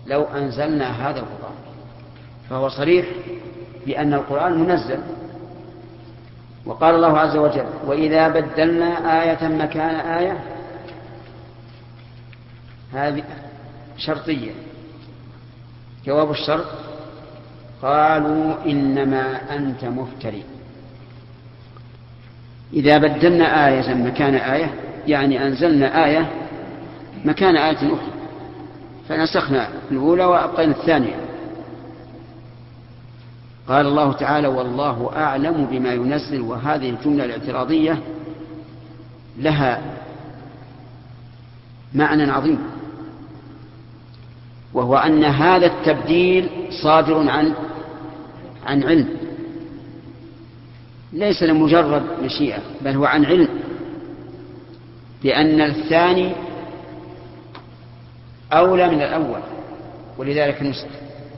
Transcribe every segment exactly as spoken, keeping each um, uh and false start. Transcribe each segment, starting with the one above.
لو أنزلنا هذا القرآن، فهو صريح بأن القرآن منزل. وقال الله عز وجل: وإذا بدلنا آية مكان آية، هذه شرطية. جواب الشرط: قالوا إنما أنت مفتري. إذا بدلنا آية مكان آية يعني أنزلنا آية مكان آية أخرى، فنسخنا الأولى وأبقينا الثانية. قال الله تعالى: والله أعلم بما ينزل. وهذه الجملة الاعتراضية لها معنى عظيم، وهو أن هذا التبديل صادر عن عن علم، ليس لمجرد مشيئة، بل هو عن علم، لأن الثاني أولى من الأول، ولذلك نسخ.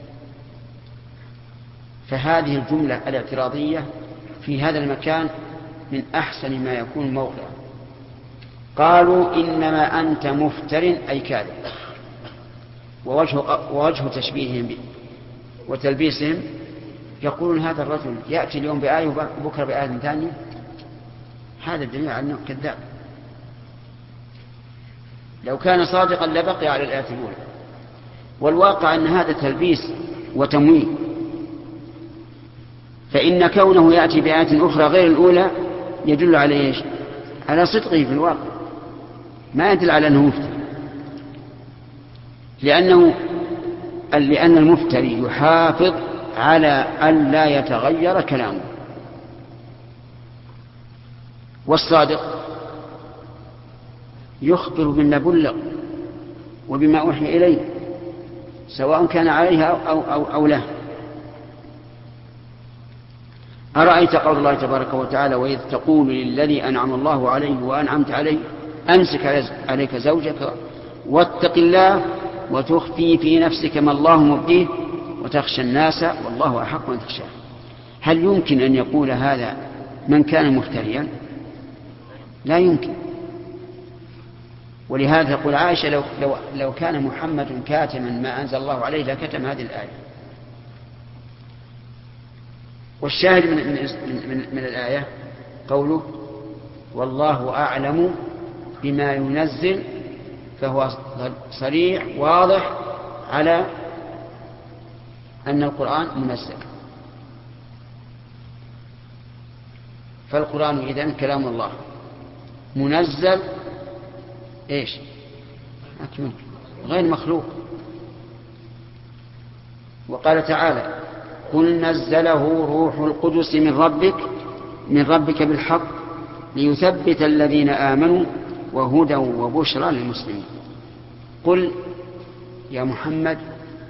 فهذه الجملة الاعتراضية في هذا المكان من أحسن ما يكون موقعا. قالوا إنما أنت مفتر أي كاذب. ووجه, ووجه تشبيههم وتلبيسهم يقولون هذا الرجل يأتي اليوم بآية وبكرة بآية ثانية، هذا الدليل على أنه كذاب. لو كان صادقا لبقي على الآية الأولى. والواقع أن هذا تلبيس وتمويه، فإن كونه يأتي بآية أخرى غير الأولى يدل على إيش؟ على صدقه في الواقع، ما يدل على أنه مفتري، لأنه لأن المفتري يحافظ على أن لا يتغير كلامه، والصادق يخبر بما بلغ وبما أوحي إليه سواء كان عليها أو, أو, أو لا. أرأيت قول الله تبارك وتعالى: وإذ تقول للذي أنعم الله عليه وأنعمت عليه أمسك عليك زوجك واتق الله وتخفي في نفسك ما الله مبديه وتخشى الناس والله أحق أن تخشاه. هل يمكن أن يقول هذا من كان مفتريا؟ لا يمكن. ولهذا تقول عائشة: لو, لو, لو كان محمد كاتما ما أنزل الله عليه لكتم هذه الآية. والشاهد من, من, من, من الآية قوله: والله أعلم بما ينزل، فهو صريح واضح على أن القرآن منزل. فالقرآن إذن كلام الله منزل إيش؟ أكمل غير مخلوق. وقال تعالى: قل نزله روح القدس من ربك من ربك بالحق ليثبت الذين آمنوا وهدى وبشرى للمسلمين. قل يا محمد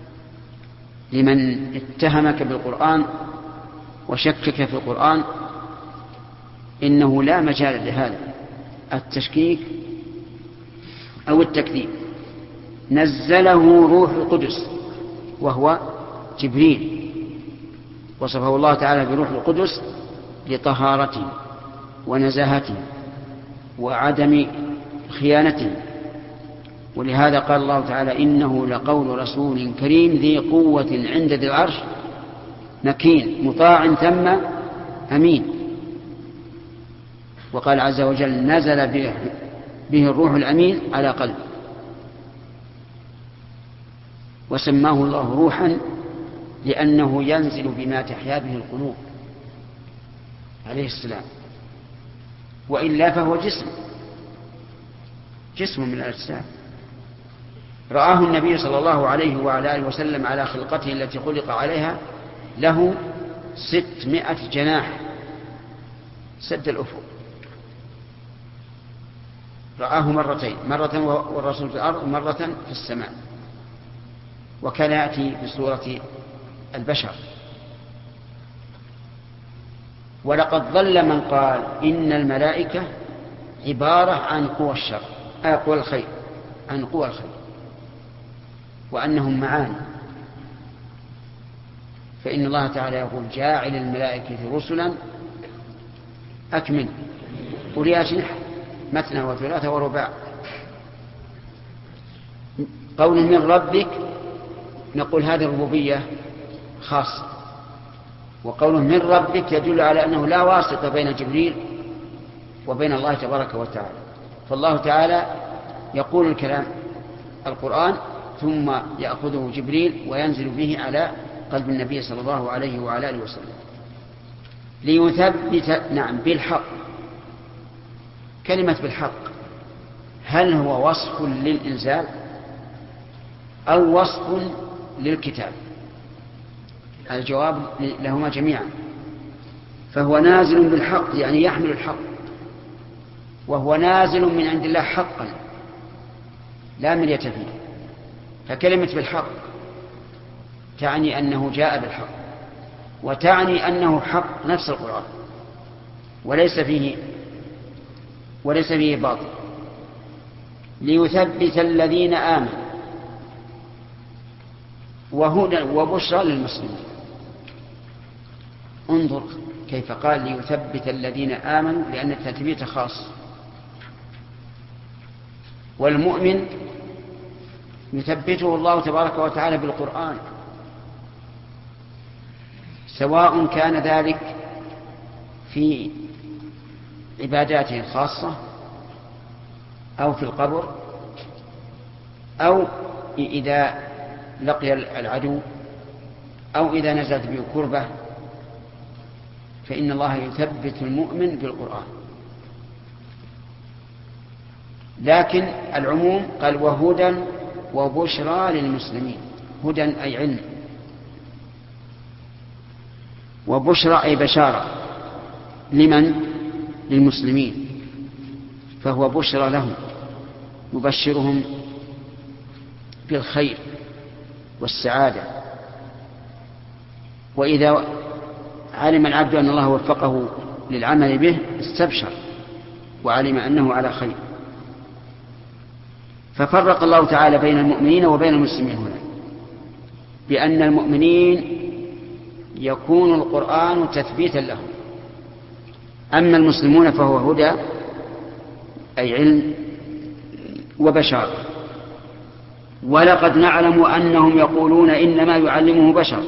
لمن اتهمك بالقرآن وشكك في القرآن إنه لا مجال لهذا التشكيك أو التكذيب. نزله روح القدس وهو جبريل، وصفه الله تعالى بروح القدس لطهارته ونزاهته وعدم خيانته. ولهذا قال الله تعالى: إنه لقول رسول كريم ذي قوة عند ذي العرش مكين مطاع ثم أمين. وقال عز وجل: نزل به, به الروح الأمين على قلب. وسماه الله روحا لأنه ينزل بما تحيا به القلوب عليه السلام، وإلا فهو جسم جسم من الأجسام. رآه النبي صلى الله عليه وعلى آله وسلم على خلقته التي خلق عليها، له ستمائة جناح سد الأفق. رآه مرتين، مرة والرسول في الأرض ومرة في السماء، وكان يأتي بصورة البشر. ولقد ضل من قال إن الملائكة عبارة عن قوى الشر آه قوى الخير عن قوى الخير وأنهم معاني. فإن الله تعالى يقول: جاعل الملائكة رسلا أكمل أولي أجنحة مثنى وثلاثة ورباع. قول من ربك نقول هذه الربوبية خاصة، وقوله من ربك يدل على أنه لا واسطة بين جبريل وبين الله تبارك وتعالى. فالله تعالى يقول الكلام القرآن ثم يأخذه جبريل وينزل به على قلب النبي صلى الله عليه وعلى آله وسلم ليثبت نعم بالحق. كلمة بالحق هل هو وصف للإنزال أو وصف للكتاب؟ الجواب لهما جميعا. فهو نازل بالحق يعني يحمل الحق، وهو نازل من عند الله حقا لا مرية فيه. فكلمة بالحق تعني أنه جاء بالحق، وتعني أنه حق نفس القرآن وليس فيه وليس فيه باطل. ليثبت الذين آمنوا وهدى وبشرى للمسلمين. انظر كيف قال ليثبت الذين آمنوا، لأن التثبيت خاص. والمؤمن يثبته الله تبارك وتعالى بالقرآن، سواء كان ذلك في عباداته الخاصة أو في القبر أو إذا لقي العدو أو إذا نزلت به كربة، فإن الله يثبت المؤمن بالقرآن. لكن العموم قال وهدى وبشرى للمسلمين. هدى أي علم، وبشرى أي بشارة. لمن؟ للمسلمين، فهو بشرى لهم يبشرهم بالخير والسعادة. وإذا علم العبد أن الله وفقه للعمل به استبشر وعلم أنه على خير. ففرق الله تعالى بين المؤمنين وبين المسلمين هنا بأن المؤمنين يكون القرآن تثبيتا لهم، أما المسلمون فهو هدى أي علم وبشر. ولقد نعلم أنهم يقولون إنما يعلمه بشر.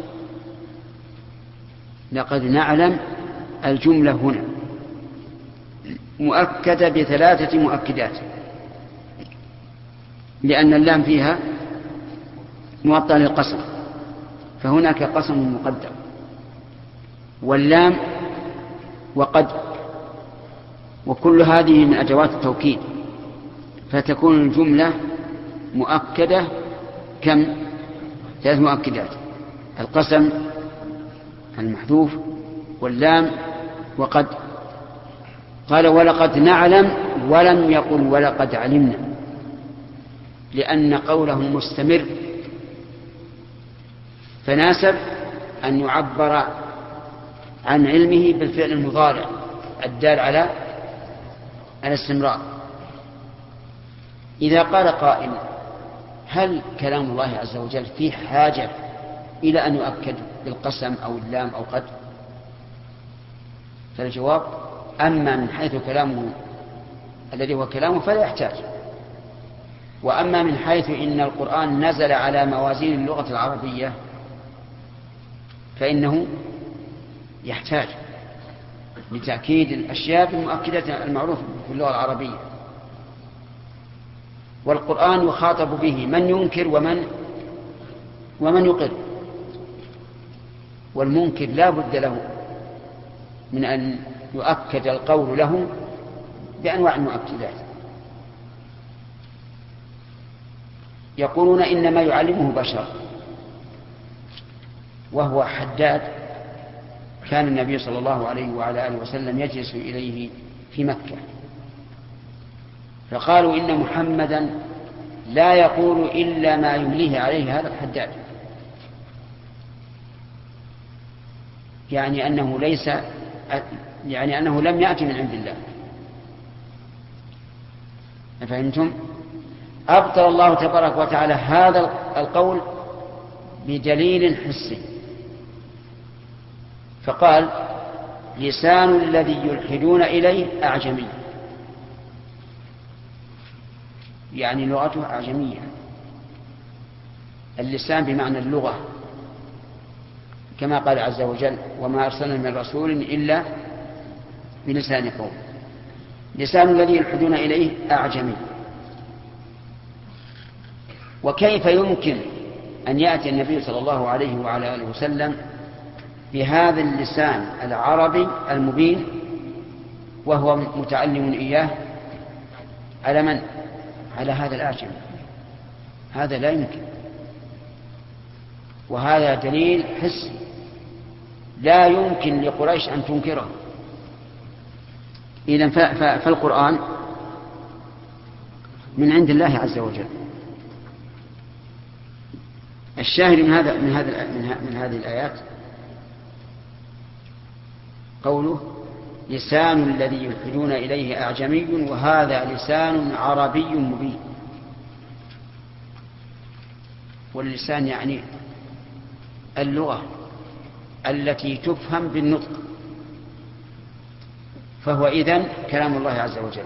لقد نعلم الجملة هنا مؤكدة بثلاثة مؤكدات، لأن اللام فيها موطأ للقسم، فهناك قسم مقدر، واللام وقد، وكل هذه من أدوات التوكيد، فتكون الجملة مؤكدة كم؟ ثلاث مؤكدات: القسم المحذوف واللام وقد. قال ولقد نعلم ولم يقل ولقد علمنا، لأن قوله مستمر، فناسب أن يعبر عن علمه بالفعل المضارع الدال على الاستمرار. إذا قال قائل هل كلام الله عز وجل فيه حاجة إلى أن يؤكد بالقسم أو اللام أو قد؟ فالجواب أما من حيث كلامه الذي هو كلامه فلا يحتاج، وأما من حيث إن القرآن نزل على موازين اللغة العربية فإنه يحتاج لتأكيد الأشياء بالمؤكدات المعروفة في اللغة العربية. والقرآن يخاطب به من ينكر ومن ومن يقر، والمنكر لا بد له من أن يؤكد القول له بأنواع المؤكدات. يقولون إنما يعلمه بشر، وهو حداد كان النبي صلى الله عليه وعلى آله وسلم يجلس إليه في مكة، فقالوا إن محمدا لا يقول إلا ما يمليه عليه هذا الحداد، يعني أنه ليس يعني أنه لم يأتي من عند الله. فهمتم؟ أبطل الله تبارك وتعالى هذا القول بدليل حسي، فقال لسان الذي يلحدون إليه أعجمي، يعني لغته أعجمية. اللسان بمعنى اللغة، كما قال عز وجل: وما أرسلنا من رسول إلا بلسان قوم. لسان الذي يلحدون إليه أعجمي. وكيف يمكن أن يأتي النبي صلى الله عليه وعلى آله وسلم بهذا اللسان العربي المبين وهو متعلم إياه على من؟ على هذا الأعجمي؟ هذا لا يمكن. وهذا دليل حسي لا يمكن لقريش أن تنكره. إذن فالقرآن من عند الله عز وجل. الشاهد من هذا من هذا من هذه الآيات قوله: لسان الذي يلحدون إليه أعجمي وهذا لسان عربي مبين. واللسان يعني اللغة التي تفهم بالنطق، فهو إذن كلام الله عز وجل.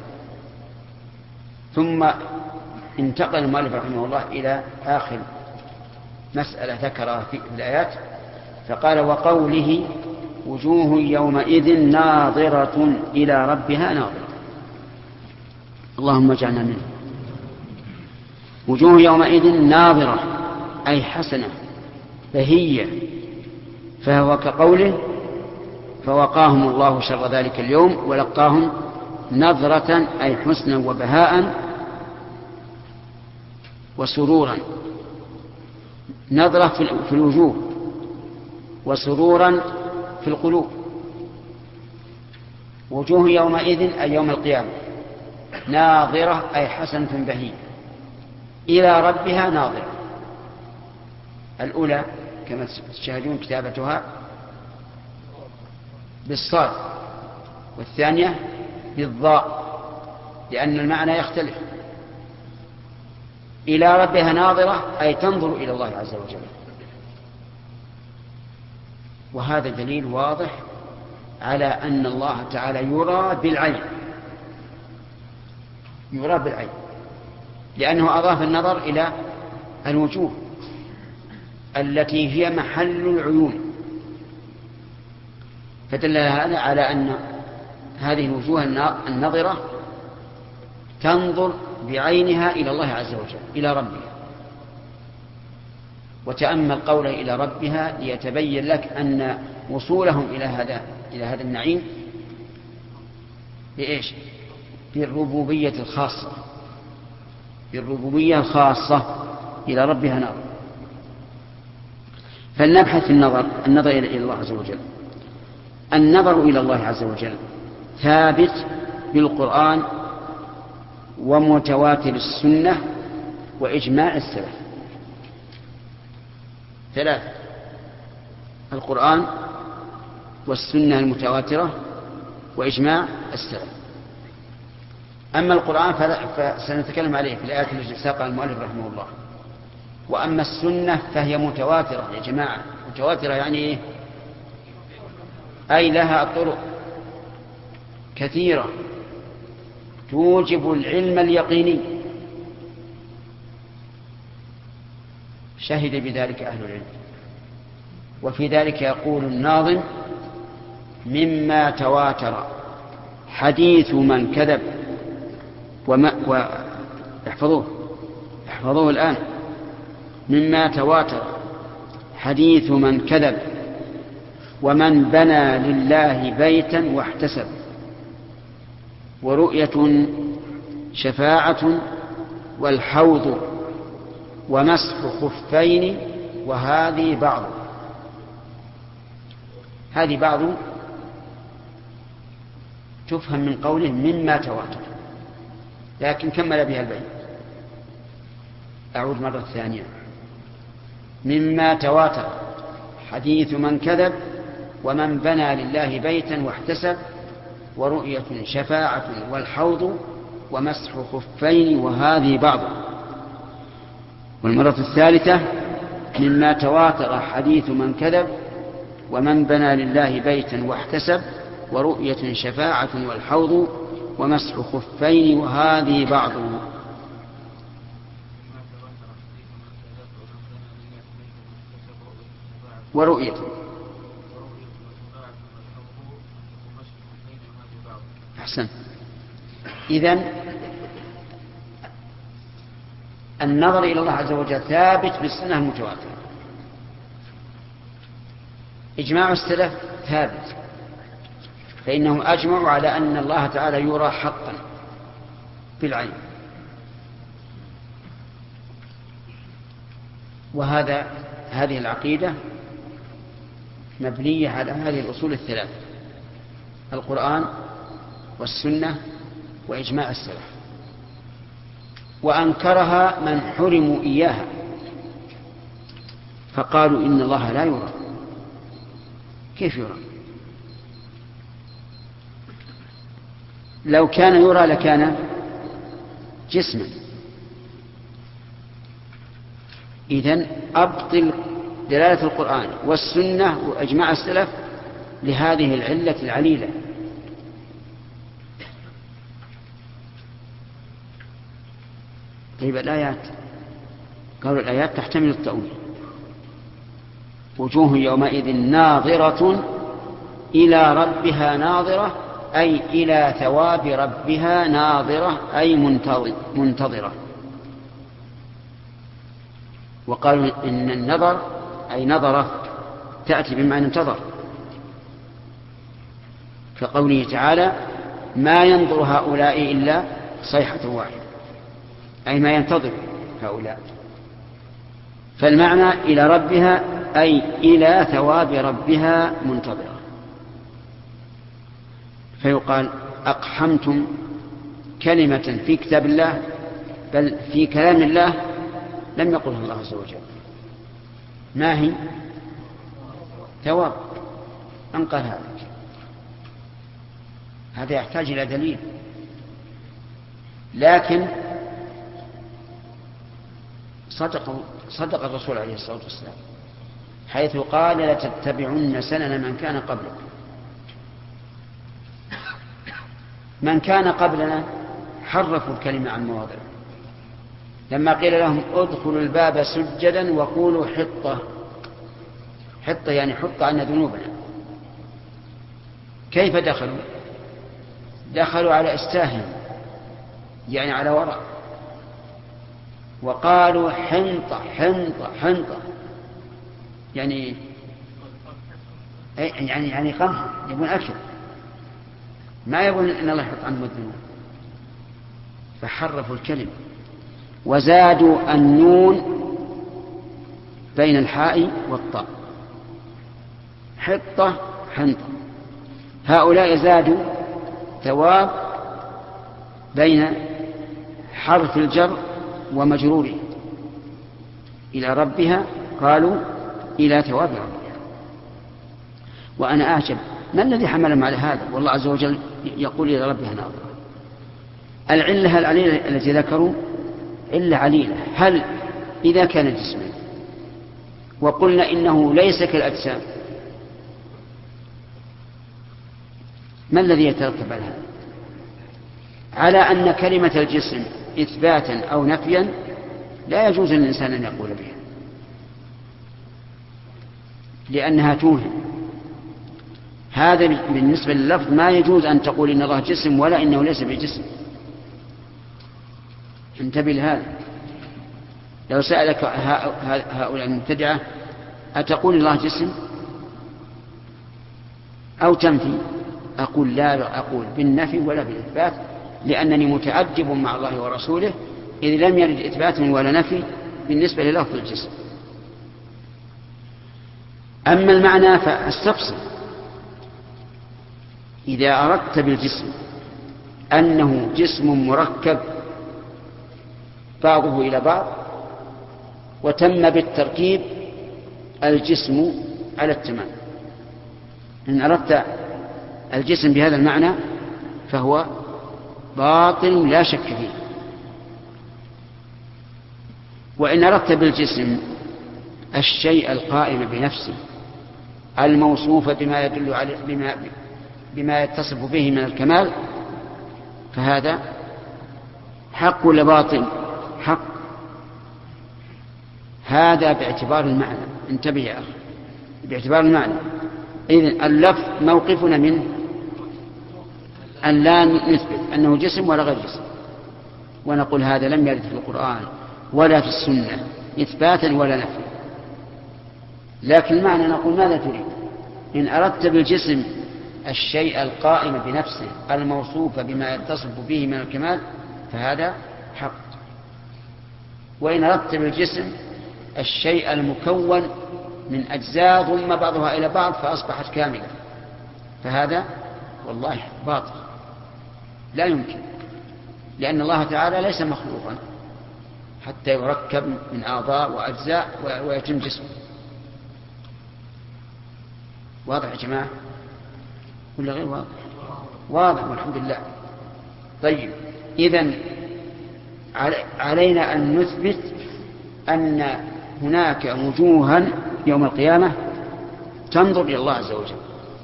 ثم انتقل المؤلف رحمه الله إلى آخر مسألة ذكرها في الآيات فقال: وقوله: وجوه يومئذ ناظرة إلى ربها ناظرة. اللهم اجعلنا منه. وجوه يومئذ ناظرة أي حسنة بهية، فهو كقوله: فوقاهم الله شر ذلك اليوم ولقاهم نظرة أي حسنا وبهاء وسرورا. نظرة في الوجوه وسرورا في القلوب. وجوه يومئذ أي يوم القيامة ناظرة أي حسنة بهية إلى ربها ناظرة. الأولى كما تشاهدون كتابتها بالصاد، والثانية بالضاء لأن المعنى يختلف. إلى ربها ناظرة أي تنظر إلى الله عز وجل. وهذا دليل واضح على أن الله تعالى يرى بالعين، يرى بالعين، لأنه أضاف النظر إلى الوجوه التي هي محل العيون، فدل هذا على أن هذه الوجوه النظرة تنظر بعينها إلى الله عز وجل، إلى ربها. وتأمل قوله إلى ربها ليتبين لك أن وصولهم إلى هذا إلى هذا النعيم بإيش؟ بالربوبية الخاصة، بالربوبية الخاصة إلى ربها نظر. فلنبحث في النظر النظر إلى الله عز وجل. النظر إلى الله عز وجل ثابت بالقرآن ومتواتر السنة وإجماع السلف. ثلاثة: القرآن والسنة المتواترة وإجماع السلف. أما القرآن فسنتكلم عليه في الآيات التي ساقها المؤلف رحمه الله. وأما السنة فهي متواترة يا جماعة. متواترة يعني إيه؟ أي لها طرق كثيرة توجب العلم اليقيني، شهد بذلك أهل العلم. وفي ذلك يقول الناظم: مما تواتر حديث من كذب وما واحفظوه احفظوه الآن: مما تواتر حديث من كذب ومن بنى لله بيتا واحتسب، ورؤية شفاعة والحوض ومسح خفين وهذه بعض. هذه بعض تفهم من قوله مما تواتر، لكن كمل بها البيت. أعود مرة ثانية: مما تواتر حديث من كذب ومن بنى لله بيتا واحتسب، ورؤية شفاعة والحوض ومسح خفين وهذه بعض. والمرة الثالثة: مما تواتر حديث من كذب ومن بنى لله بيتا واحتسب، ورؤية شفاعة والحوض ومسح خفين وهذه بعض. ورؤيته. أحسن. إذن النظر إلى الله عز وجل ثابت بالسنة المتواترة. إجماع السلف ثابت، فإنهم أجمعوا على أن الله تعالى يرى حقا بالعين. وهذا هذه العقيدة مبنية على هذه الأصول الثلاث: القرآن والسنة وإجماع السلف. وأنكرها من حرموا إياها فقالوا إن الله لا يرى. كيف يرى؟ لو كان يرى لكان جسما. إذن أبطل دلالة القرآن والسنة وإجماع السلف لهذه العلة العليلة. طيب الآيات، قالوا الآيات تحتمل التأويل. وجوه يومئذ ناظرة إلى ربها ناظرة، أي إلى ثواب ربها ناظرة، أي منتظرة. وقالوا إن النظر أي نظرة تأتي بمعنى انتظر، كقوله تعالى: ما ينظر هؤلاء إلا صيحة واحدة، أي ما ينتظر هؤلاء. فالمعنى إلى ربها أي إلى ثواب ربها منتظرة. فيقال: أقحمتم كلمة في كتاب الله، بل في كلام الله لم يقلها الله عز وجل. ما هي؟ ثواب. من قال هذا؟ هذا يحتاج إلى دليل. لكن صدق صدق الرسول عليه الصلاة والسلام حيث قال: لتتبعن سنن من كان قبلكم. من كان قبلنا حرفوا الكلمة عن مواضعه. لما قيل لهم: ادخلوا الباب سجدا وقولوا حطة، حطة يعني حط عنا ذنوبنا. كيف دخلوا؟ دخلوا على استاهم، يعني على وراء. وقالوا: حنطة حنطة حنطة، يعني يعني يعني قمح، يبون أكل، ما يبون إن الله يحط عنهم الذنوب. فحرفوا الكلمة وزادوا النون بين الحاء والطاء، حطة حنطة. هؤلاء زادوا ثواب بين حرف الجر ومجروره إلى ربها، قالوا إلى ثواب ربها. وأنا أعجب ما الذي حملهم على هذا، والله عز وجل يقول إلى ربها ناظرة. العلة العليلة التي ذكروا علة عليلة. هل إذا كان جسما وقلنا إنه ليس كالأجسام، ما الذي يترتب على هذا؟ على أن كلمة الجسم إثباتا أو نفيا لا يجوز للإنسان أن يقول بها، لأنها توهم. هذا بالنسبة لللفظ ما يجوز أن تقول إن الله جسم ولا إنه ليس بجسم. انتبه لهذا. لو سألك هؤلاء المبتدعة: أتقول الله جسم أو تنفي؟ أقول: لا أقول بالنفي ولا بالإثبات، لأنني متأدب مع الله ورسوله، إذ لم يرد إثبات ولا نفي بالنسبة للفظ الجسم. أما المعنى فاستفصل. إذا أردت بالجسم أنه جسم مركب بعضه إلى بعض وتم بالتركيب الجسم على التمام، إن أردت الجسم بهذا المعنى فهو باطل لا شك فيه. وإن أردت بالجسم الشيء القائم بنفسه الموصوف بما يدل عليه بما, بما يتصف به من الكمال، فهذا حق ولا باطل؟ حق. هذا باعتبار المعنى. انتبه يا أخي. باعتبار المعنى. إذن اللفظ موقفنا منه أن لا نثبت أنه جسم ولا غير جسم، ونقول هذا لم يرد في القرآن ولا في السنة إثباتا ولا نفيا. لكن المعنى نقول ماذا تريد؟ إن أردت بالجسم الشيء القائم بنفسه الموصوف بما يتصف به من الكمال فهذا حق، وإن أردت بالجسم الشيء المكون من أجزاء ضم بعضها إلى بعض فأصبحت كاملة فهذا والله باطل لا يمكن، لأن الله تعالى ليس مخلوقا حتى يركب من أعضاء وأجزاء ويتم جسمه. واضح يا جماعة ولا غير واضح؟ واضح والحمد لله. طيب إذن علينا أن نثبت أن هناك وجوها يوم القيامة تنظر إلى الله عز وجل.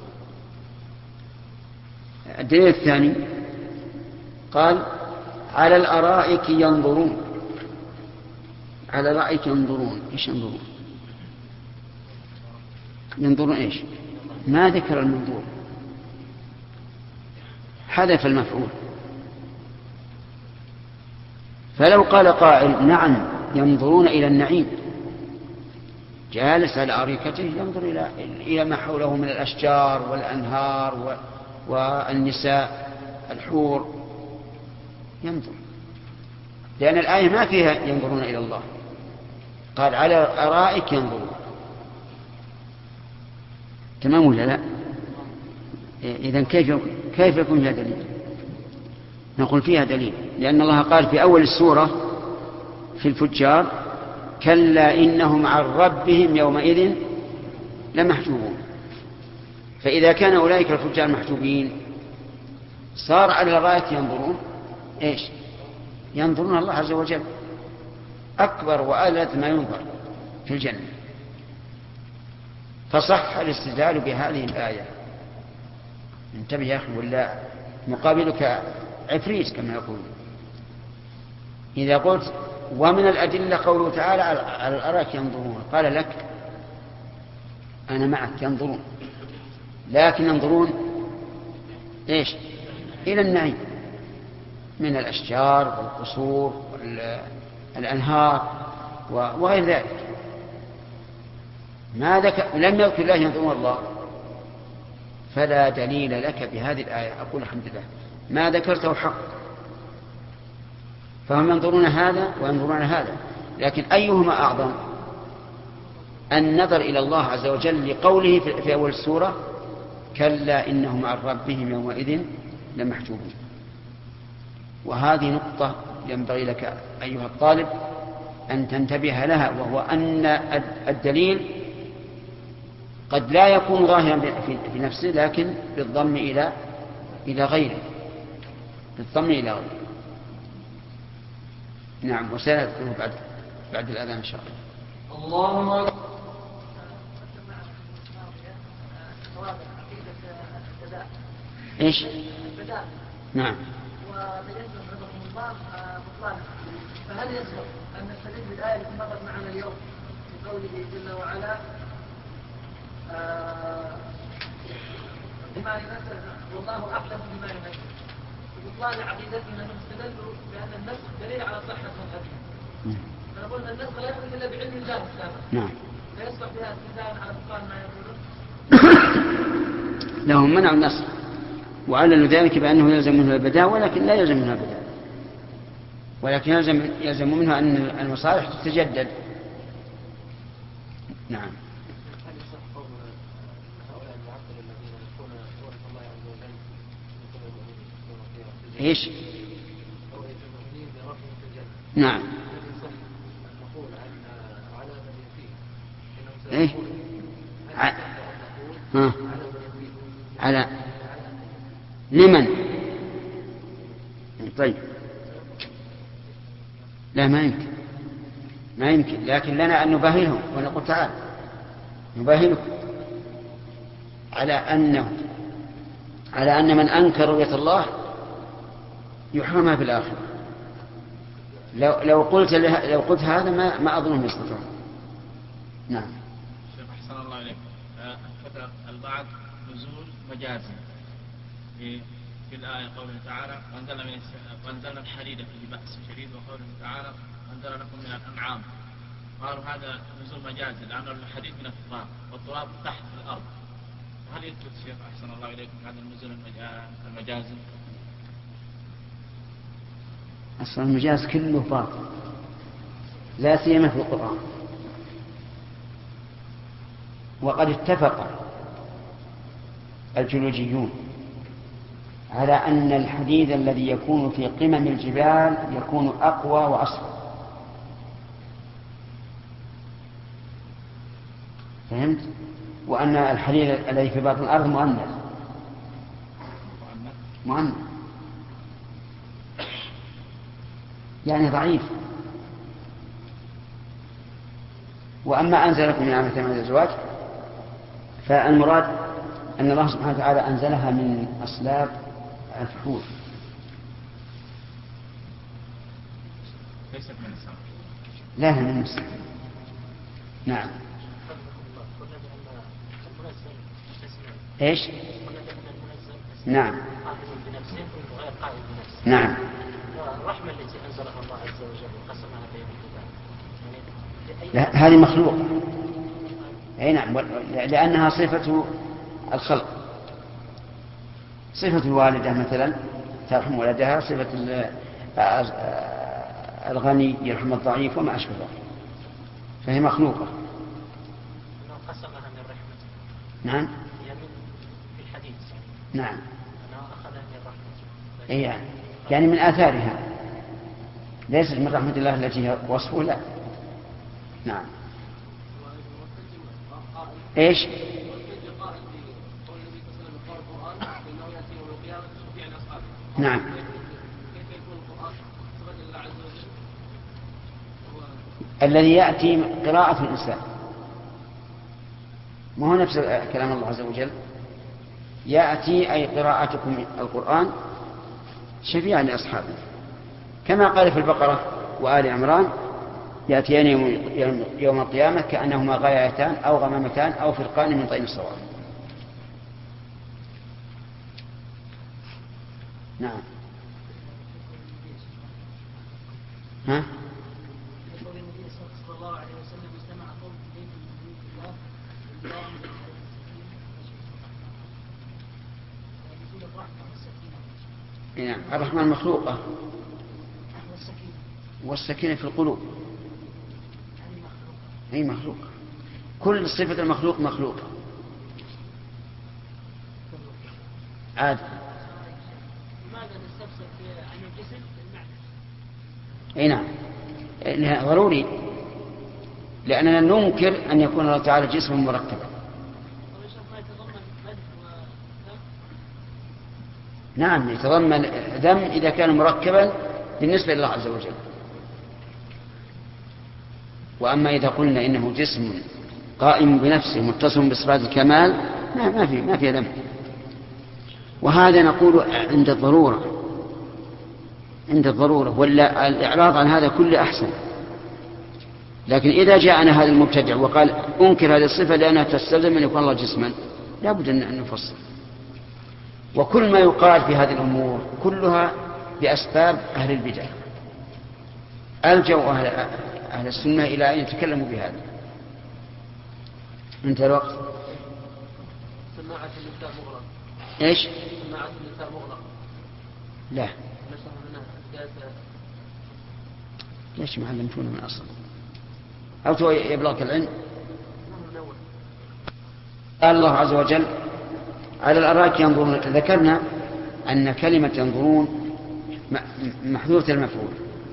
الدليل الثاني قال على الأرائك ينظرون. على الأرائك ينظرون، إيش ينظرون؟ ينظرون إيش؟ ما ذكر المنظور، حذف المفعول. فلو قال قائل نعم ينظرون إلى النعيم، جالس على أريكته ينظر إلى إلى ما حوله من الأشجار والأنهار والنساء الحور، ينظر، لأن الآية ما فيها ينظرون إلى الله، قال على الأرائك ينظرون. تمام ولا لا؟ إذن كيف كيف يكون فيها دليل؟ نقول فيها دليل، لأن الله قال في أول السورة في الفجار كلا إنهم عن ربهم يومئذ لمحجوبون. فإذا كان أولئك الفجار محجوبين صار على الأرائك ينظرون إيش؟ ينظرون الله عز وجل، أكبر وألذ ما ينظر في الجنة. فصح الاستدلال بهذه الآية. انتبه يا أخي ولا مقابلك عفريت كما يقول. إذا قلت ومن الأدلة قوله تعالى على الأرائك ينظرون، قال لك أنا معك ينظرون، لكن ينظرون إيش؟ إلى النعيم من الأشجار والقصور والأنهار وغير ذلك. ما ذكر لم يذكر الله ينظرون الله، فلا دليل لك بهذه الآية. أقول الحمد لله ما ذكرته حق، فهم ينظرون هذا وينظرون هذا، لكن أيهما أعظم؟ النظر إلى الله عز وجل لقوله في أول السورة كلا إنهم عن ربهم يومئذ لمحجوبون. وهذه نقطة ينبغي لك أيها الطالب أن تنتبه لها، وهو أن الدليل قد لا يكون ظاهرا في نفسه لكن بالضم إلى إلى غيره، بالضم إلى غيره. نعم، وسيذكره بعد بعد الأذان إن شاء الله. الله أكبر. إيش؟ نعم. وتجسم رضاكم الله بطلانه، فهل يصح أن نستدل بالآية التي مرت معنا اليوم في قوله جل وعلا بما ينزل والله أعلم بما ينزل بطلان عقيدتنا نستدل بأن النسخ دليل على صحة مذهبنا، فنقول أن النسخ لا يكون إلا بعلم الله السابق. نعم. لا يصح بها استدلال على بطلان ما يقولون. لهم منع النسخ وعللوا ذلك بأنه يلزم منه البداء، ولكن لا يلزم منها البداء، ولكن يلزم, يلزم منها أن المصالح تتجدد. نعم. إيش؟ نعم. إيه؟ ع... ها. على لمن؟ طيب لا ما يمكن ما يمكن لكن لنا أن نباهلهم ونقول تعال نباهلكم على أنه على أن من أنكر رؤية الله يحرمها في الآخرة. لو لو قلت لو قلت هذا ما ما أظنه يستطيع. نعم. شيخ أحسن الله عليك. ذكر البعض نزول مجازي في في الآية قوله تعالى وأنزلنا من وأنزلنا الحديد فيه بأس شديد، وقوله تعالى وأنزل لكم من الأنعام. قالوا هذا نزول مجازي لأن الحديد من التراب والتراب تحت الأرض. هل يثبت شيخ أحسن الله إليكم هذا النزول المجازي؟ أصلا المجاز كله باطل لا سيما في القرآن. وقد اتفق الجيولوجيون على أن الحديد الذي يكون في قمم الجبال يكون أقوى وأصفى. فهمت؟ وأن الحديد الذي في باطن الأرض مؤنث مؤنث يعني ضعيف. وأما أنزل لكم من عام ثمان أزواج فالمراد أن الله سبحانه وتعالى أنزلها من أصلاب الفحول ليست من السماء. لا هي من السماء. نعم. ايش؟ نعم. نعم. الرحمة التي أنزلها الله عز وجل وقسمها بين الكتاب هذه مخلوق. أي نعم، لأنها صفة الخلق. صفة الوالدة مثلا ترحم ولدها، صفة الغني يرحم الضعيف وما أشبه ذلك، فهي مخلوقة. قسمها من رحمته. نعم. في الحديث. نعم. أنه أخذها من رحمته. أي يعني. يعني من آثارها، ليست من رحمة الله التي هي وصفه، لا. نعم. ايش؟ نعم. الذي يأتي قراءة الإنسان، ما هو نفس كلام الله عز وجل. يأتي أي قراءتكم القرآن شفيعا لأصحابه، كما قال في البقرة وآل عمران يأتيان يوم القيامة كأنهما غايتان أو غمامتان أو فرقان من طين الصواب. نعم. ها؟ نعم. الرحمن مخلوقة والسكينة في القلوب هي مخلوقة. كل صفة المخلوق مخلوقة عاد. لماذا نستفسر عن الجسم بالمعنى؟ اي نعم، ضروري، لأننا ننكر أن يكون الله تعالى جسما مركبا. نعم، يتضمن دم إذا كان مركبا بالنسبة لله عز وجل. وأما إذا قلنا إنه جسم قائم بنفسه متصل بصفات الكمال ما في ما في دم. وهذا نقول عند الضرورة، عند الضرورة، ولا الإعراض عن هذا كله أحسن. لكن إذا جاءنا هذا المبتدع وقال أنكر هذه الصفة لأنها تستلزم أن يكون الله جسما، لا بد أن نفصل. وكل ما يقال في هذه الأمور كلها بأسباب أهل البدع. ألجوا أهل, أهل السنة إلى أن يتكلموا بهذا. انتهى الوقت. سماعة النساء مغلق. إيش؟ سماعة النساء مغلق. لا. ليش ما علمتونا من أصل؟ أو تو يبلغك العلم؟ قال الله عز وجل على الأرائك ينظرون. ذكرنا أن كلمة ينظرون محذوفة المفعول،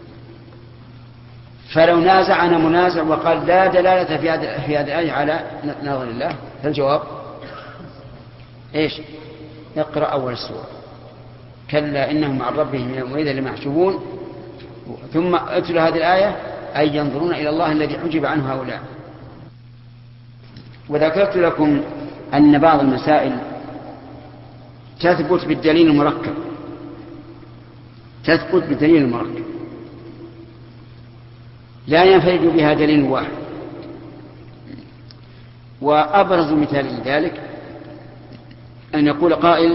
فلو نازعنا منازع وقال لا دلالة في هذه في هذه الآية على نظر الله، فالجواب إيش؟ اقرأ أول السورة كلا إنهم عن ربهم يومئذ لمحجوبون، ثم اتل هذه الآية أي ينظرون إلى الله الذي حجب عنه هؤلاء. وذكرت لكم أن بعض المسائل تثبت بالدليل المركب، تثبت بالدليل المركب لا ينفرد بها دليل واحد. وأبرز مثال لذلك أن يقول قائل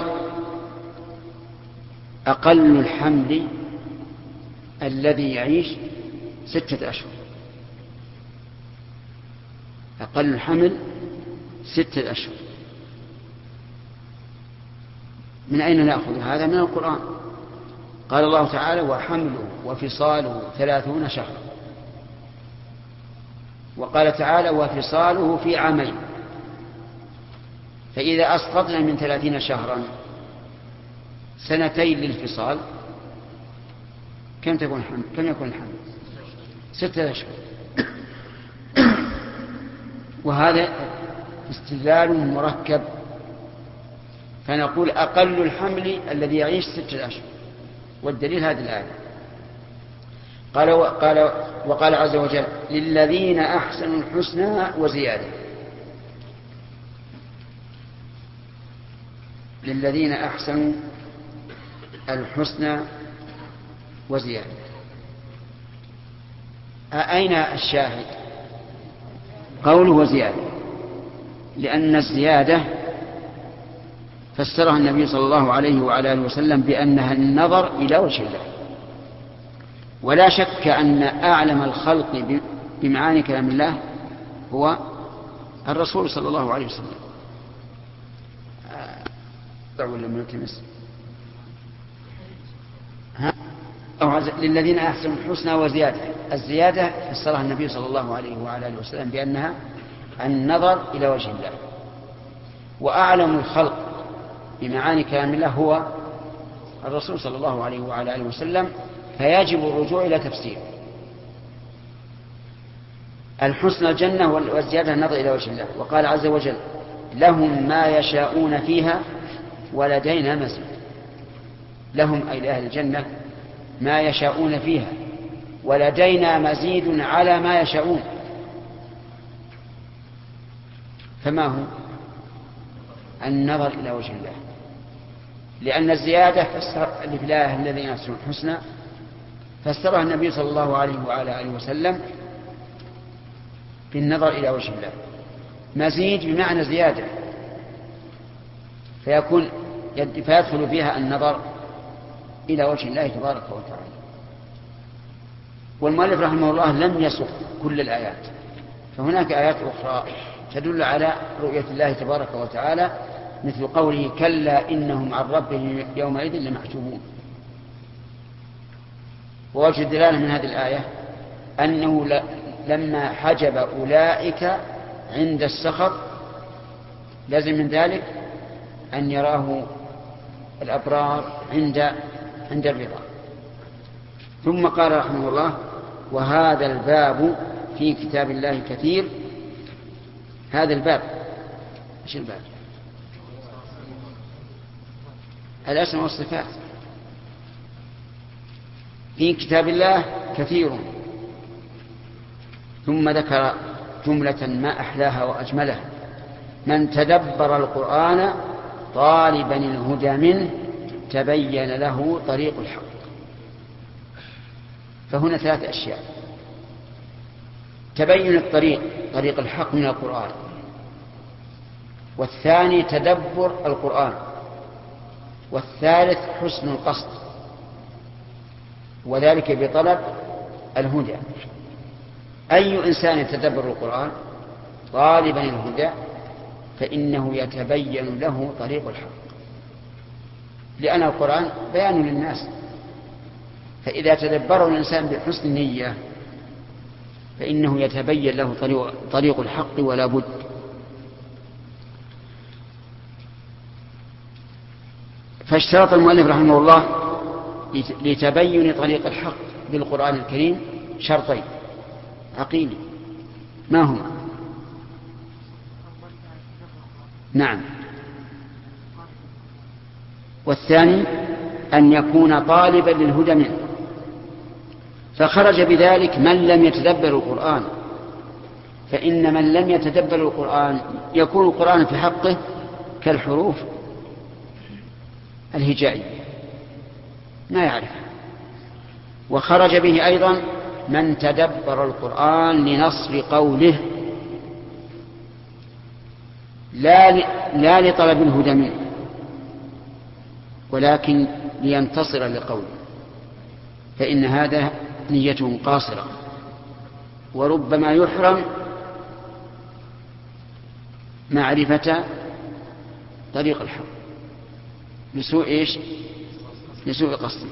أقل الحمل الذي يعيش ستة أشهر. أقل الحمل ستة أشهر. من أين نأخذ هذا؟ من القرآن. قال الله تعالى وحمله وفصاله ثلاثون شهرا. وقال تعالى وفصاله في عامين. فإذا أسقطنا من ثلاثين شهرا سنتين للفصال كم تكون الحمل؟ كم يكون الحمل؟ ستة أشهر. وهذا استدلال مركب، فنقول أقل الحمل الذي يعيش ستة أشهر، والدليل هذه الآية. قال وقال, وقال عز وجل للذين أحسنوا الحسنى وزيادة. للذين أحسنوا الحسنى وزيادة. أين الشاهد؟ قوله وزيادة، لأن الزيادة فسرها النبي صلى الله عليه وعلى آله وسلم بأنها النظر إلى وجه الله. ولا شك أن أعلم الخلق بمعاني كلام الله هو الرسول صلى الله عليه وسلم. ولا ملتمس ها أو للذين أحسنوا الحسنى وزيادة. الزيادة فسرها النبي صلى الله عليه وعلى آله وسلم بأنها النظر إلى وجه الله. وأعلم الخلق بمعاني كلام الله هو الرسول صلى الله عليه وعلى آله وسلم، فيجب الرجوع إلى تفسيره. الحسنى الجنة والزيادة النظر إلى وجه الله. وقال عز وجل لهم ما يشاءون فيها ولدينا مزيد. لهم أي لأهل الجنة ما يشاءون فيها ولدينا مزيد على ما يشاءون. فما هو؟ النظر إلى وجه الله. لأن الزيادة فسر لله الذين أحسنوا الحسنى فسرها النبي صلى الله عليه وعلى آله وسلم بالنظر إلى وجه الله. مزيد بمعنى زيادة، فيكون فيدخل فيها النظر إلى وجه الله تبارك وتعالى. والمؤلف رحمه الله لم يسق كل الآيات، فهناك آيات أخرى تدل على رؤية الله تبارك وتعالى، مثل قوله كلا إنهم عن ربهم يومئذ لمحجوبون. ووجه الدلالة من هذه الآية أنه لما حجب أولئك عند السخط لازم من ذلك أن يراه الأبرار عند عند الرضا. ثم قال رحمه الله وهذا الباب في كتاب الله كثير. هذا الباب ايش الباب؟ الأسماء والصفات في كتاب الله كثير. ثم ذكر جملة ما أحلاها وأجملها: من تدبر القرآن طالبا الهدى منه تبين له طريق الحق. فهنا ثلاث أشياء: تبين الطريق طريق الحق من القرآن، والثاني تدبر القرآن، والثالث حسن القصد، وذلك بطلب الهدى. أي إنسان يتدبر القرآن طالبا الهدى فإنه يتبين له طريق الحق، لأن القرآن بيان للناس. فإذا تدبره الإنسان بحسن النية فإنه يتبين له طريق, طريق الحق ولا بد. فاشترط المؤلف رحمه الله لتبين طريق الحق بالقرآن الكريم شرطين عقيم. ما هما؟ نعم. والثاني أن يكون طالبا للهدى منه. فخرج بذلك من لم يتدبر القرآن، فإن من لم يتدبر القرآن يكون القرآن في حقه كالحروف الهجائية ما يعرفها. وخرج به أيضا من تدبر القرآن لنصر قوله لا لا لطلب الهدى منه، ولكن لينتصر لقوله، فإن هذا نيته قاصرة، وربما يحرم معرفة طريق الحق لسوء إيش؟ لسوء قصده.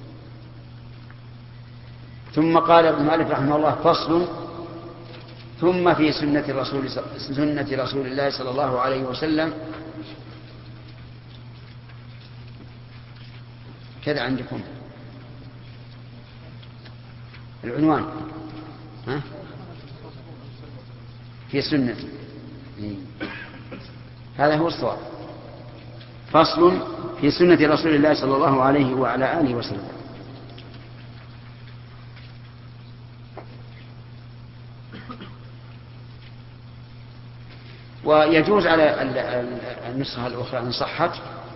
ثم قال ابن مالك رحمه الله: فصل: ثم في سنة رسول, سنة رسول الله صلى الله عليه وسلم كذا عندكم العنوان، ها؟ في سنة، هذا هو الصواب. فصل في سنة رسول الله صلى الله عليه وعلى آله وسلم. ويجوز على النسخة الأخرى إن صحت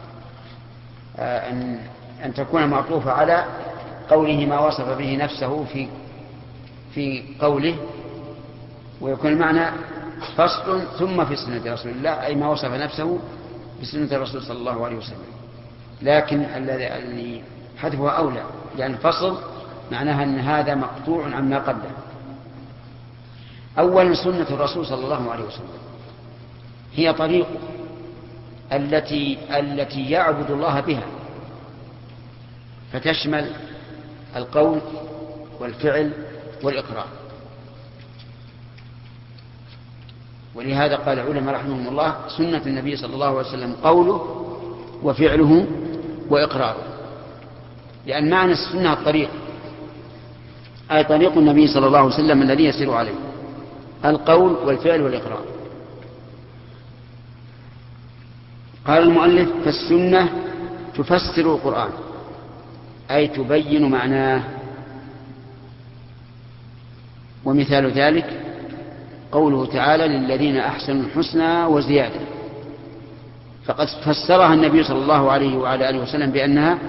أن أن تكون معطوفة على قوله ما وصف به نفسه في في قوله، ويكون المعنى فصل ثم في سنة رسول الله، أي ما وصف نفسه بسنة الرسول صلى الله عليه وسلم. لكن الذي حذفها أولى، لأن فصل معناها أن هذا مقطوع عما قبله. أولا سنة الرسول صلى الله عليه وسلم هي طريقه التي التي يعبد الله بها، فتشمل القول والفعل والإقرار. ولهذا قال العلماء رحمهم الله: سنة النبي صلى الله عليه وسلم قوله وفعله وإقراره، لأن معنى السنة الطريق، أي طريق النبي صلى الله عليه وسلم الذي يسير عليه، القول والفعل والإقرار. قال المؤلف: فالسنة تفسر القرآن، أي تبين معناه. ومثال ذلك قوله تعالى: للذين أحسنوا الحسنى وزيادة، فقد فسرها النبي صلى الله عليه وعلى آله وسلم بأنها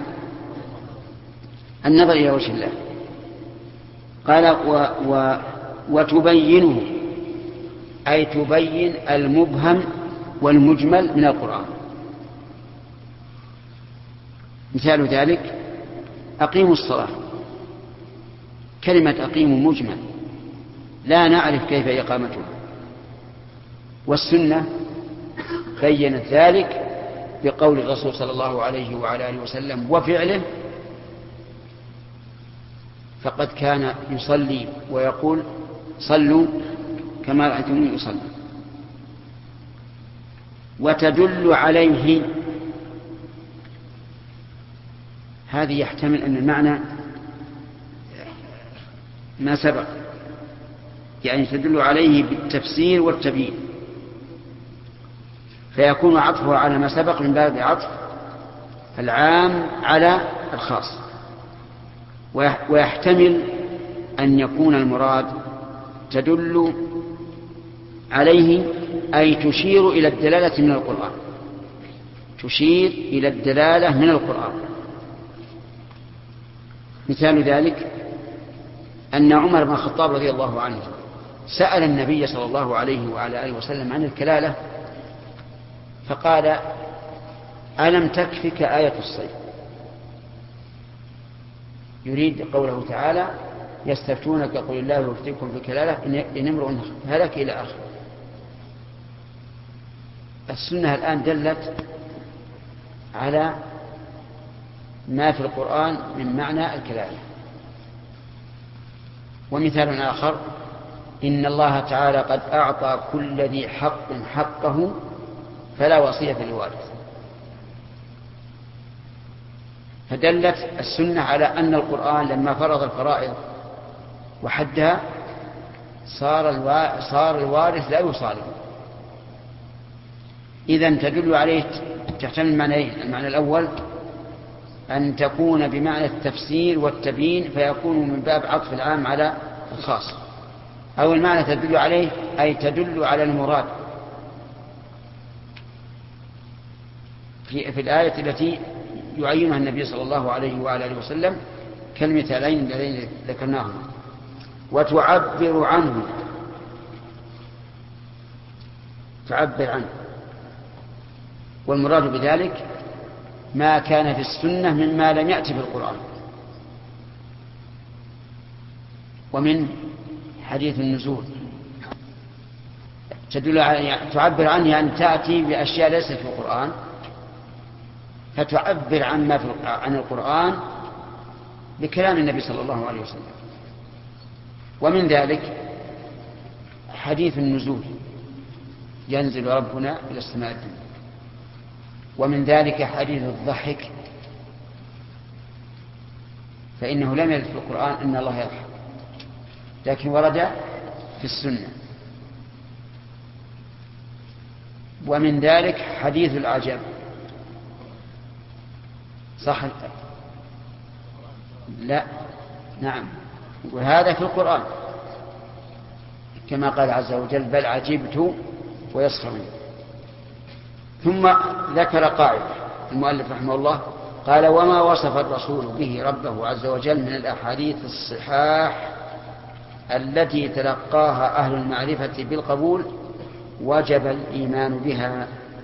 النظر إلى وجه الله. قال: و و وتبينه، أي تبين المبهم والمجمل من القرآن. مثال ذلك أقيموا الصلاة، كلمة أقيموا مجمل لا نعرف كيف إقامتها، والسنة بينت ذلك بقول الرسول صلى الله عليه وعلى آله وسلم وفعله، فقد كان يصلي ويقول: صلوا كما رأيتموني أصلي. وتدل عليه، هذه يحتمل أن المعنى ما سبق، يعني تدل عليه بالتفسير والتبيين، فيكون عطفه على ما سبق من باب عطف العام على الخاص. ويحتمل أن يكون المراد تدل عليه، أي تشير إلى الدلالة من القرآن، تشير إلى الدلالة من القرآن. مثال ذلك أن عمر بن الخطاب رضي الله عنه سأل النبي صلى الله عليه وعلى آله وسلم عن الكلالة، فقال: ألم تكفك آية الصيد؟ يريد قوله تعالى: يستفتونك قل الله يفتيكم في الكلالة إن امرؤ هلك إلى آخره. السنة الآن دلت على ما في القرآن من معنى الكلالة. ومثال آخر: إن الله تعالى قد أعطى كل ذي حق حقه فلا وصية لوارث. فدلت السنة على أن القرآن لما فرض الفرائض وحدها صار, الوا... صار الوارث لا يصالح. إذن تدل عليه تحتمل معنيين: المعنى الأول أن تكون بمعنى التفسير والتبيين، فيكون من باب عطف العام على الخاص، أو المعنى تدل عليه أي تدل على المراد في, في الآية التي يعينها النبي صلى الله عليه وعلى آله وسلم كالمثالين الذين ذكرناهما. وتعبر عنه، تعبر عنه والمراد بذلك ما كان في السنة مما لم يأتي في القرآن. ومن حديث النزول تدل على تعبر عنه أن تأتي بأشياء ليست في القرآن فتعبر عن ما في عن القرآن بكلام النبي صلى الله عليه وسلم. ومن ذلك حديث النزول ينزل ربنا إلى السماء الدنيا. ومن ذلك حديث الضحك فإنه لم يرد في القرآن إن الله يضحك لكن ورد في السنة. ومن ذلك حديث العجب صح؟ لا نعم وهذا في القرآن كما قال عز وجل بل عجبت ويسخرون. ثم ذكر قاعدة المؤلف رحمه الله قال وما وصف الرسول به ربه عز وجل من الأحاديث الصحاح التي تلقاها أهل المعرفة بالقبول وجب الإيمان بها.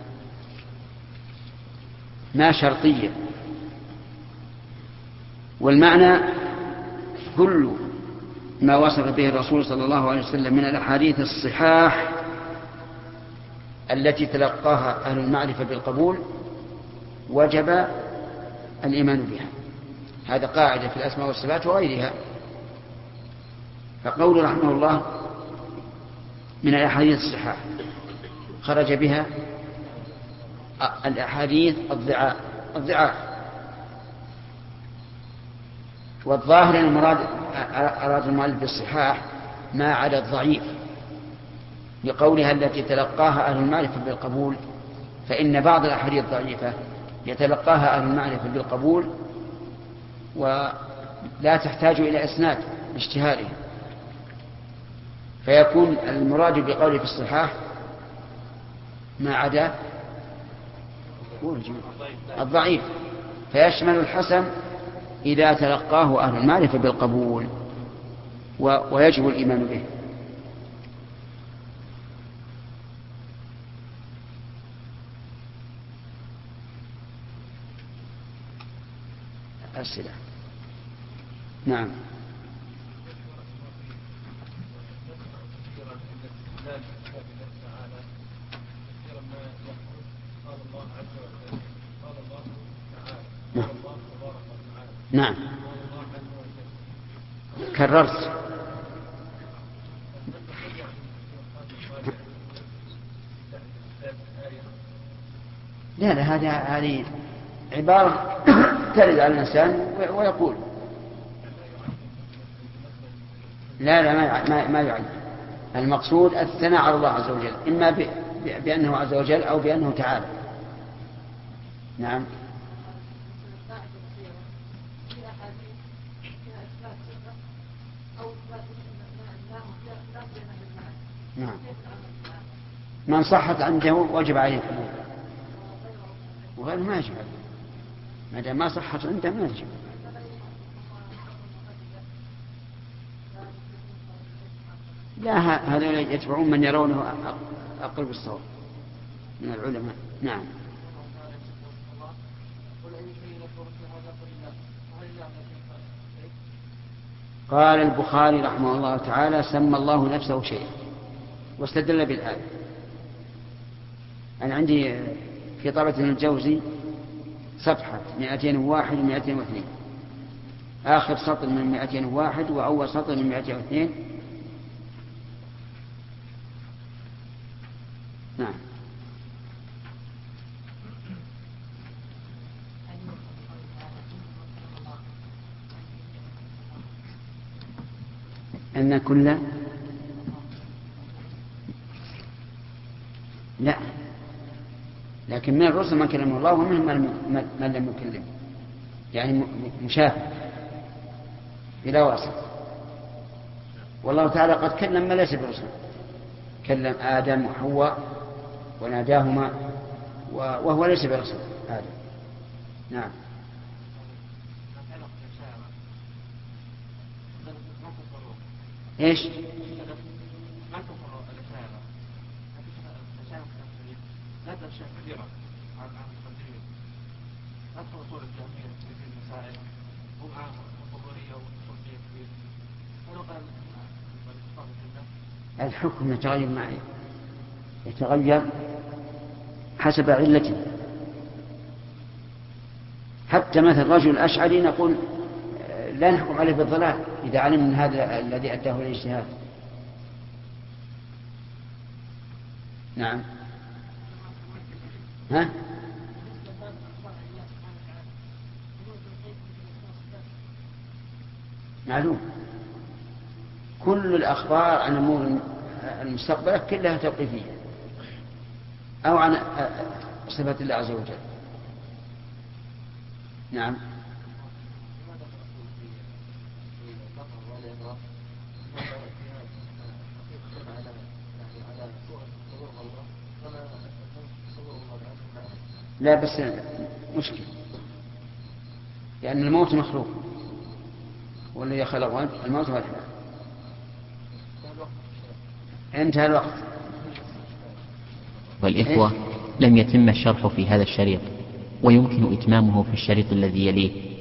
ما شرطية والمعنى كل ما وصف به الرسول صلى الله عليه وسلم من الأحاديث الصحاح التي تلقاها أهل المعرفة بالقبول وجب الإيمان بها. هذا قاعدة في الأسماء والصفات وغيرها. فقول رحمه الله من الأحاديث الصحاح خرج بها الأحاديث الضعاف الضعاف والظاهر أن المراد أراد المؤلف بالصحاح ما عدا الضعيف بقولها التي تلقاها أهل المعرفة بالقبول فإن بعض الأحاديث الضعيفة يتلقاها أهل المعرفة بالقبول ولا تحتاج إلى إسناد باشتهارها فيكون المراد بقوله في الصحاح ما عدا الضعيف فيشمل الحسن إذا تلقاه أهل المعرفة بالقبول ويجب الإيمان به. أسئلة نعم. نعم كررت لا لا هذه هذه عبارة ترد على الإنسان ويقول لا لا ما ما, ما يعني المقصود الثناء على الله عز وجل إما بأنه عز وجل أو بأنه تعالى. نعم نعم من صحت عنده وجب عليه القبول وغيره ما يجب عليه ما دام ما صحت عنده ما يجب. لا هذول يتبعون من يرونه أقرب الصواب من العلماء. نعم قال البخاري رحمه الله تعالى سمى الله نفسه شيئا واستدل بالآية. أنا عندي في طلبة الجوزي صفحة مئتين وواحد ومئتين واثنين آخر سطر من مئتين وواحد وأول سطر من مئتين واثنين. نعم أن كل لا لكن من الرسل من كلمه الله ومنهم من لم يكلمه يعني مشافه بلا واسطة. والله تعالى قد كلم ما ليس برسل كلم آدم وحواء وناداهما وهو ليس برسل آدم. نعم ايش عن عن القدرية نفس أصول الجهمية في المسائل هم عن القبورية والصوفية كبير ولو قال الحكم يتغير معي يتغير حسب علته. حتى مثل رجل أشعري نقول لا نحكم عليه بالضلال إذا علم من هذا الذي أتاه الاجتهاد. نعم. ها؟ معلوم كل الأخبار عن أمور المستقبل كلها توقيفية أو عن صفات الله عز وجل. نعم. لا بس مشكلة لأن الموت مخلوق والذي خلق الموت والحياة. انتهى الوقت. والإخوة لم يتم الشرح في هذا الشريط ويمكن إتمامه في الشريط الذي يليه.